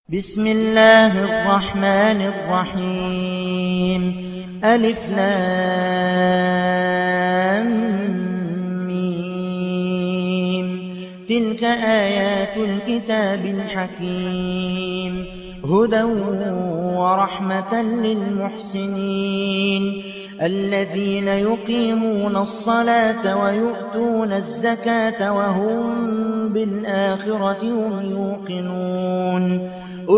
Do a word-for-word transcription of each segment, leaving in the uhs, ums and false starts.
بسم الله الرحمن الرحيم ألف لام ميم تلك آيات الكتاب الحكيم هدى ورحمة للمحسنين الذين يقيمون الصلاة ويؤتون الزكاة وهم بالآخرة هم يوقنون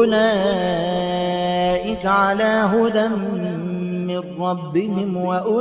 أولئك على هدى من ربهم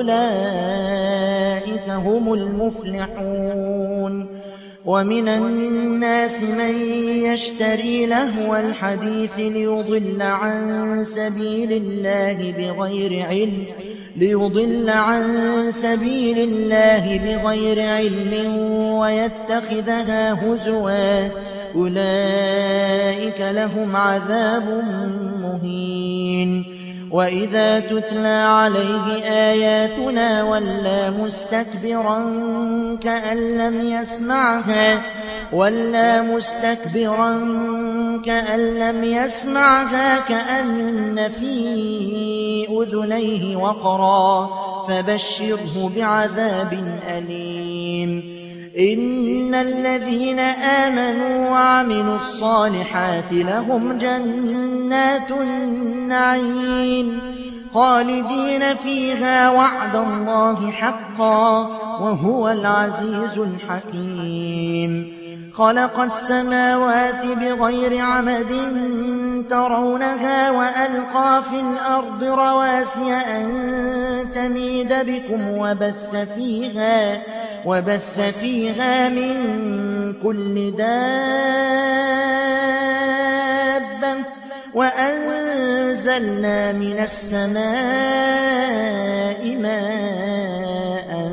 وأولئك هم المفلحون ومن الناس من يشتري لهو الحديث ليضل عن سبيل الله بغير علم ليضل عن سبيل الله بغير علم ويتخذها هزوا أولئك لهم عذاب مهين وإذا تتلى عليه آياتنا ولى مستكبرا كأن لم يسمعها ولا مستكبرا كأن لم يسمعها كأن في أذنيه وقرا فبشره بعذاب أليم إن الذين آمنوا وعملوا الصالحات لهم جنات النعيم خالدين فيها وعد الله حقا وهو العزيز الحكيم خلق السماوات بغير عمد ترونها وألقى في الأرض رواسي أن تميد بكم وبث فيها وبث فيها من كل دابة وأنزلنا من السماء ماء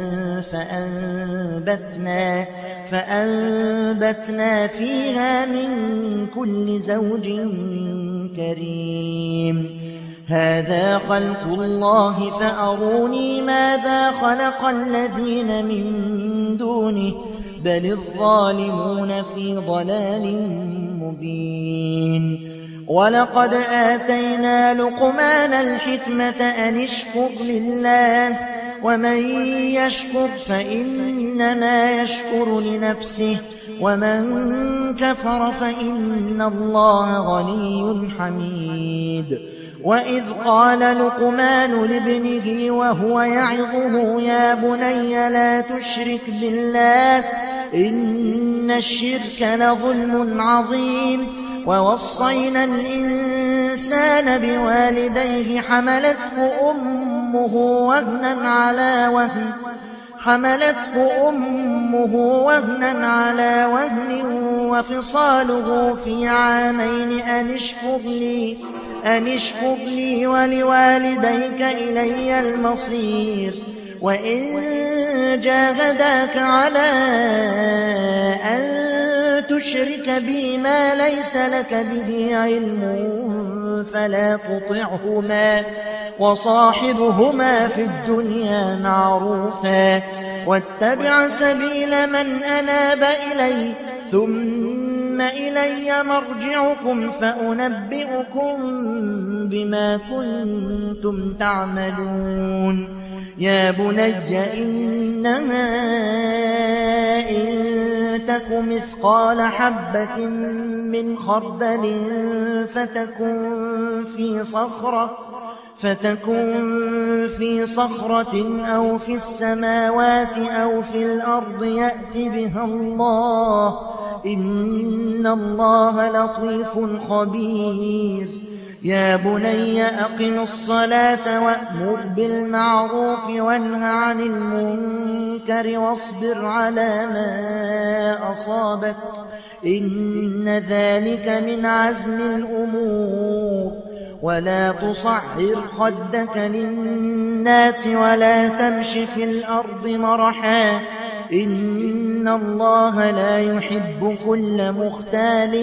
فأنبتنا فأنبتنا فيها من كل زوج كريم هذا خلق الله فأروني ماذا خلق الذين من دونه بل الظالمون في ضلال مبين ولقد آتينا لقمان الحكمة أن اشكر لله ومن يشكر فإنما يشكر لنفسه ومن كفر فإن الله غني حميد وإذ قال لقمان لابنه وهو يعظه يا بني لا تشرك بالله إن الشرك لظلم عظيم ووصينا الإنسان بوالديه حملته أمه وهنا على وهن حملته أمه وهنا على وهن وفصاله في عامين أن اشكر لي أن اشكر لي ولوالديك إلي المصير وإن جاهداك على أن تشرك بي ما ليس لك به علم فلا تطعهما وصاحبهما في الدنيا معروفا واتبع سبيل من أناب إلي ثم إلي مرجعكم فأنبئكم بما كنتم تعملون يا بني إنما إن تك مثقال حبة من خردل فتكن في صخرة فتكن في صخرة أو في السماوات أو في الأرض يأت بها الله إن الله لطيف خبير يا بني أقم الصلاة وأمر بالمعروف وانه عن المنكر واصبر على ما أصابك إن ذلك من عزم الأمور ولا تصعر خدك للناس ولا تمش في الأرض مرحا إن الله لا يحب كل مختال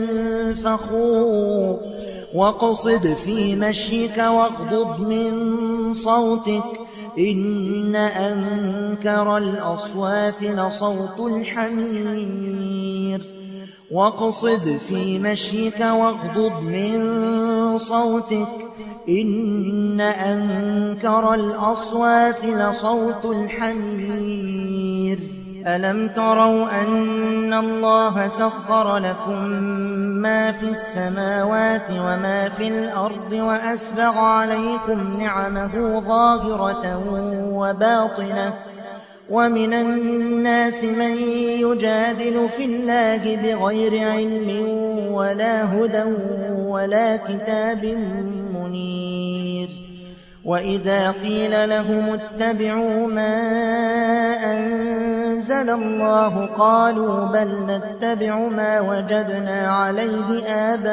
فخور واقصد في مشيك واغضض من صوتك إن أنكر الأصوات لصوت الحمير واقصد في مشيك واغضض من صوتك إن أنكر الأصوات لصوت الحمير ألم تروا أن الله سخر لكم ما في السماوات وما في الأرض وأسبغ عليكم نعمه ظاهرة وباطنة ومن الناس من يجادل في الله بغير علم ولا هدى ولا كتاب منير وإذا قيل لهم اتبعوا ما أنزل الله قالوا بل نتبع ما وجدنا عليه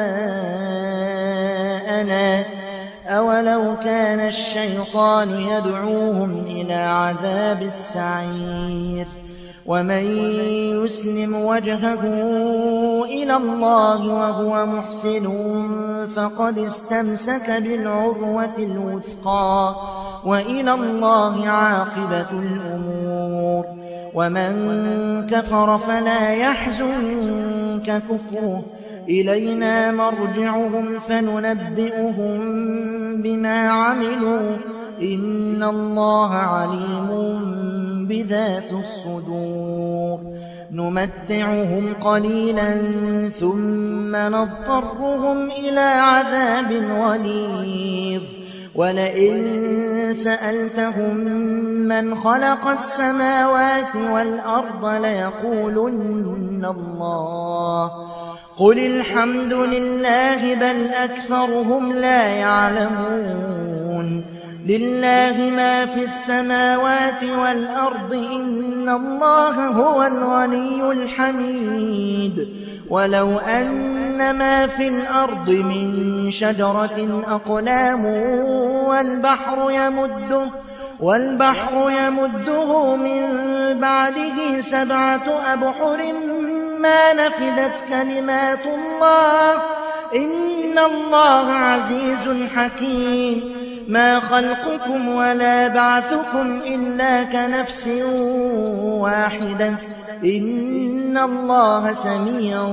آباءنا أولو كان الشيطان يدعوهم إلى عذاب السعير ومن يسلم وجهه إلى الله وهو محسن فقد استمسك بالعروة الوثقى وإلى الله عاقبة الأمور ومن كفر فلا يحزنك كفره إلينا مرجعهم فننبئهم بما عملوا إن الله عليم بذات الصدور نمتعهم قليلا ثم نضطرهم إلى عذاب غليظ ولئن سألتهم من خلق السماوات والأرض ليقولن الله قل الحمد لله بل أكثرهم لا يعلمون لله ما في السماوات والأرض إن الله هو الغني الحميد ولو أن ما في الأرض من شجرة أقلام والبحر يمده والبحر يمده من بعده سبعة أبحر ما نفذت كلمات الله إن الله عزيز حكيم ما خلقكم ولا بعثكم إلا كنفس واحدة إن الله سميع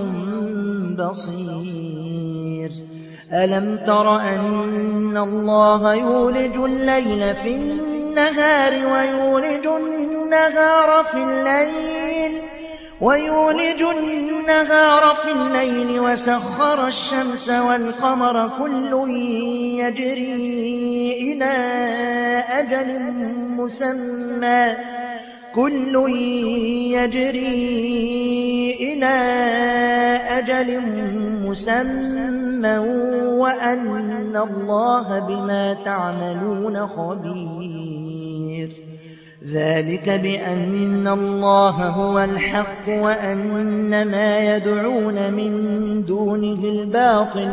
بصير ألم تر أن الله يولج الليل في النهار ويولج النهار في الليل ويولج النهار في الليل وسخر الشمس والقمر كل يجري إلى أجل مسمى كل يجري إلى أجل مسمى وأن الله بما تعملون خبير ذلك بأن الله هو الحق وأن ما يدعون من دونه الباطل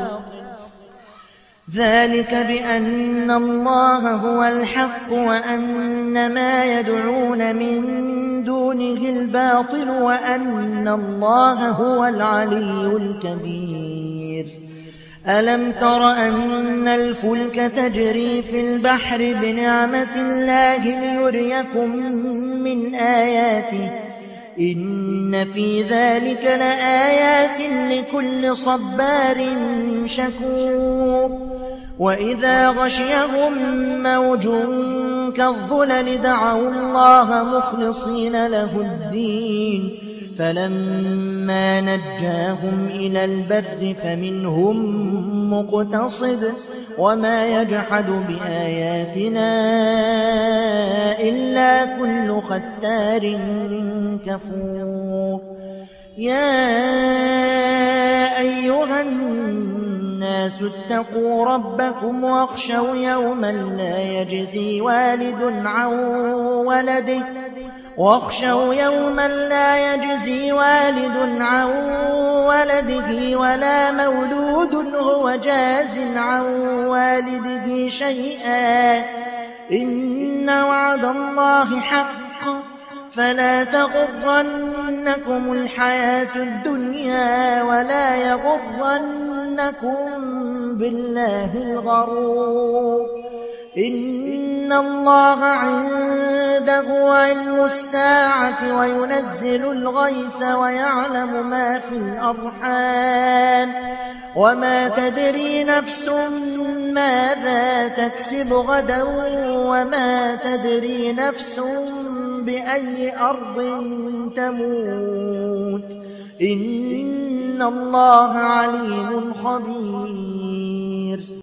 ذلك بأن الله هو الحق وأن ما يدعون من دونه الباطل وأن الله هو العلي الكبير ألم تر أن الفلك تجري في البحر بنعمة الله ليريكم من آياته إن في ذلك لآيات لكل صبار شكور وإذا غشيهم موج كالظلل دعوا الله مخلصين له الدين فلما نجاهم إلى البر فمنهم مقتصد وما يجحد بآياتنا إلا كل ختار كفور يا أيها الناس اتقوا ربكم واخشوا يوما لا يجزي والد عن ولده واخشوا يوما لا يجزي والد عن ولده ولا مولود هو جاز عن والده شيئا إن وعد الله حق فلا تغرنكم الحياة الدنيا ولا يغرنكم بالله الغرور إن الله عنده علم الساعة وينزل الغيث ويعلم ما في الأرحام وما تدري نفس ماذا تكسب غدا وما تدري نفس بأي أرض تموت إن الله عليم خبير.